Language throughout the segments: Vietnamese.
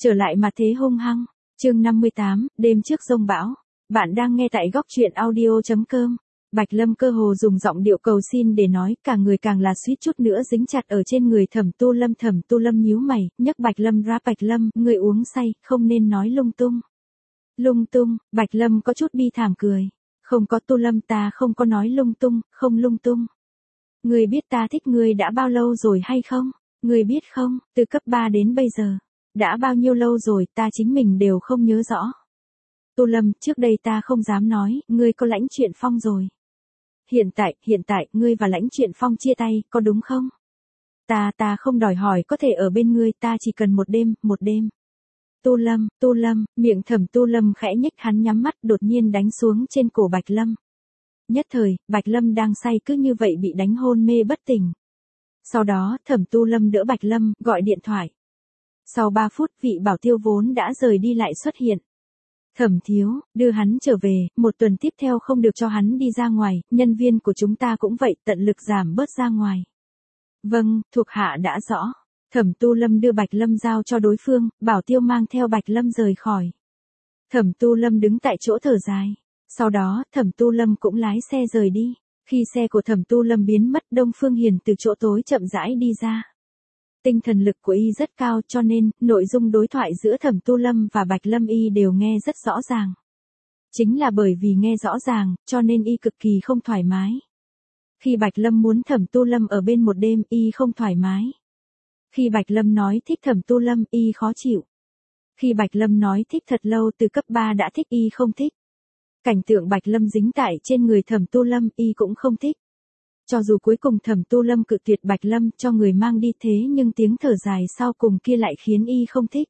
Trở lại mà thế hung hăng. Chương 58, đêm trước giông bão. Bạn đang nghe tại góc truyện audio.com. Bạch Lâm cơ hồ dùng giọng điệu cầu xin để nói, cả người càng là suýt chút nữa dính chặt ở trên người Thẩm Tu Lâm. Thẩm Tu Lâm nhíu mày, nhấc Bạch Lâm ra. Bạch Lâm, người uống say, không nên nói lung tung. Lung tung? Bạch Lâm có chút bi thảm cười. Không có Tu Lâm, ta không có nói lung tung, không lung tung. Người biết ta thích người đã bao lâu rồi hay không? Người biết không, từ cấp 3 đến bây giờ. Đã bao nhiêu lâu rồi ta chính mình đều không nhớ rõ. Tu Lâm, trước đây ta không dám nói, ngươi có Lãnh Truyện Phong rồi. Hiện tại, ngươi và Lãnh Truyện Phong chia tay, có đúng không? Ta không đòi hỏi có thể ở bên ngươi, ta chỉ cần một đêm. Tu Lâm, miệng Thẩm Tu Lâm khẽ nhếch, hắn nhắm mắt đột nhiên đánh xuống trên cổ Bạch Lâm. Nhất thời, Bạch Lâm đang say cứ như vậy bị đánh hôn mê bất tỉnh. Sau đó, Thẩm Tu Lâm đỡ Bạch Lâm, gọi điện thoại. Sau 3 phút, vị bảo tiêu vốn đã rời đi lại xuất hiện. Thẩm thiếu, đưa hắn trở về, 1 tuần tiếp theo không được cho hắn đi ra ngoài, nhân viên của chúng ta cũng vậy, tận lực giảm bớt ra ngoài. Vâng, thuộc hạ đã rõ. Thẩm Tu Lâm đưa Bạch Lâm giao cho đối phương, bảo tiêu mang theo Bạch Lâm rời khỏi. Thẩm Tu Lâm đứng tại chỗ thở dài. Sau đó, Thẩm Tu Lâm cũng lái xe rời đi. Khi xe của Thẩm Tu Lâm biến mất, Đông Phương Hiền từ chỗ tối chậm rãi đi ra. Tinh thần lực của y rất cao cho nên, nội dung đối thoại giữa Thẩm Tu Lâm và Bạch Lâm y đều nghe rất rõ ràng. Chính là bởi vì nghe rõ ràng, cho nên y cực kỳ không thoải mái. Khi Bạch Lâm muốn Thẩm Tu Lâm ở bên một đêm, y không thoải mái. Khi Bạch Lâm nói thích Thẩm Tu Lâm, y khó chịu. Khi Bạch Lâm nói thích thật lâu từ cấp 3 đã thích, y không thích. Cảnh tượng Bạch Lâm dính tại trên người Thẩm Tu Lâm, y cũng không thích. Cho dù cuối cùng Thẩm Tu Lâm cự tuyệt Bạch Lâm cho người mang đi, thế nhưng tiếng thở dài sau cùng kia lại khiến y không thích.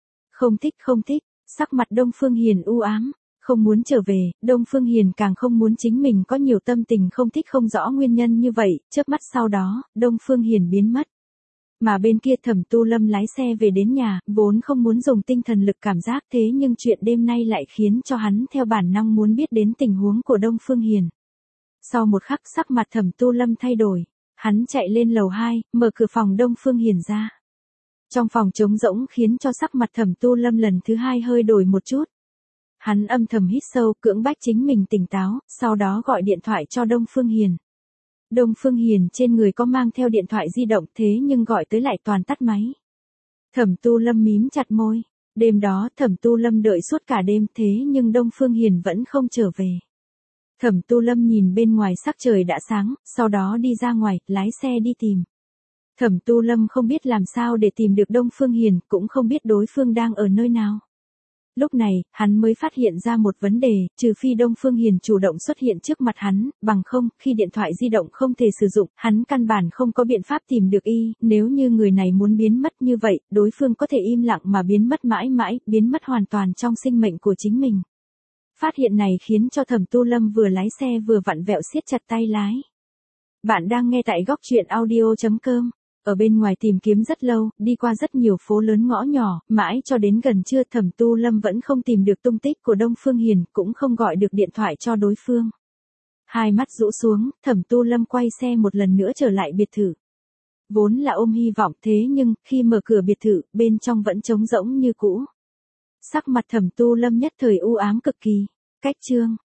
Không thích, sắc mặt Đông Phương Hiền u ám, không muốn trở về, Đông Phương Hiền càng không muốn chính mình có nhiều tâm tình không thích không rõ nguyên nhân như vậy, chớp mắt sau đó, Đông Phương Hiền biến mất. Mà bên kia Thẩm Tu Lâm lái xe về đến nhà, vốn không muốn dùng tinh thần lực cảm giác, thế nhưng chuyện đêm nay lại khiến cho hắn theo bản năng muốn biết đến tình huống của Đông Phương Hiền. Sau một khắc sắc mặt Thẩm Tu Lâm thay đổi, hắn chạy lên lầu 2, mở cửa phòng Đông Phương Hiền ra. Trong phòng trống rỗng khiến cho sắc mặt Thẩm Tu Lâm lần thứ 2 hơi đổi một chút. Hắn âm thầm hít sâu, cưỡng bách chính mình tỉnh táo, sau đó gọi điện thoại cho Đông Phương Hiền. Đông Phương Hiền trên người có mang theo điện thoại di động, thế nhưng gọi tới lại toàn tắt máy. Thẩm Tu Lâm mím chặt môi. Đêm đó Thẩm Tu Lâm đợi suốt cả đêm, thế nhưng Đông Phương Hiền vẫn không trở về. Thẩm Tu Lâm nhìn bên ngoài sắc trời đã sáng, sau đó đi ra ngoài, lái xe đi tìm. Thẩm Tu Lâm không biết làm sao để tìm được Đông Phương Hiền, cũng không biết đối phương đang ở nơi nào. Lúc này, hắn mới phát hiện ra một vấn đề, trừ phi Đông Phương Hiền chủ động xuất hiện trước mặt hắn, bằng không, khi điện thoại di động không thể sử dụng, hắn căn bản không có biện pháp tìm được y, nếu như người này muốn biến mất như vậy, đối phương có thể im lặng mà biến mất mãi mãi, biến mất hoàn toàn trong sinh mệnh của chính mình. Phát hiện này khiến cho Thẩm Tu Lâm vừa lái xe vừa vặn vẹo siết chặt tay lái. Bạn đang nghe tại góc truyện audio.com. Ở bên ngoài tìm kiếm rất lâu, đi qua rất nhiều phố lớn ngõ nhỏ, mãi cho đến gần trưa Thẩm Tu Lâm vẫn không tìm được tung tích của Đông Phương Hiền, cũng không gọi được điện thoại cho đối phương. Hai mắt rũ xuống, Thẩm Tu Lâm quay xe một lần nữa trở lại biệt thự. Vốn là ôm hy vọng, thế nhưng, khi mở cửa biệt thự, bên trong vẫn trống rỗng như cũ. Sắc mặt Thẩm Tu Lâm nhất thời u ám cực kỳ. Cách chương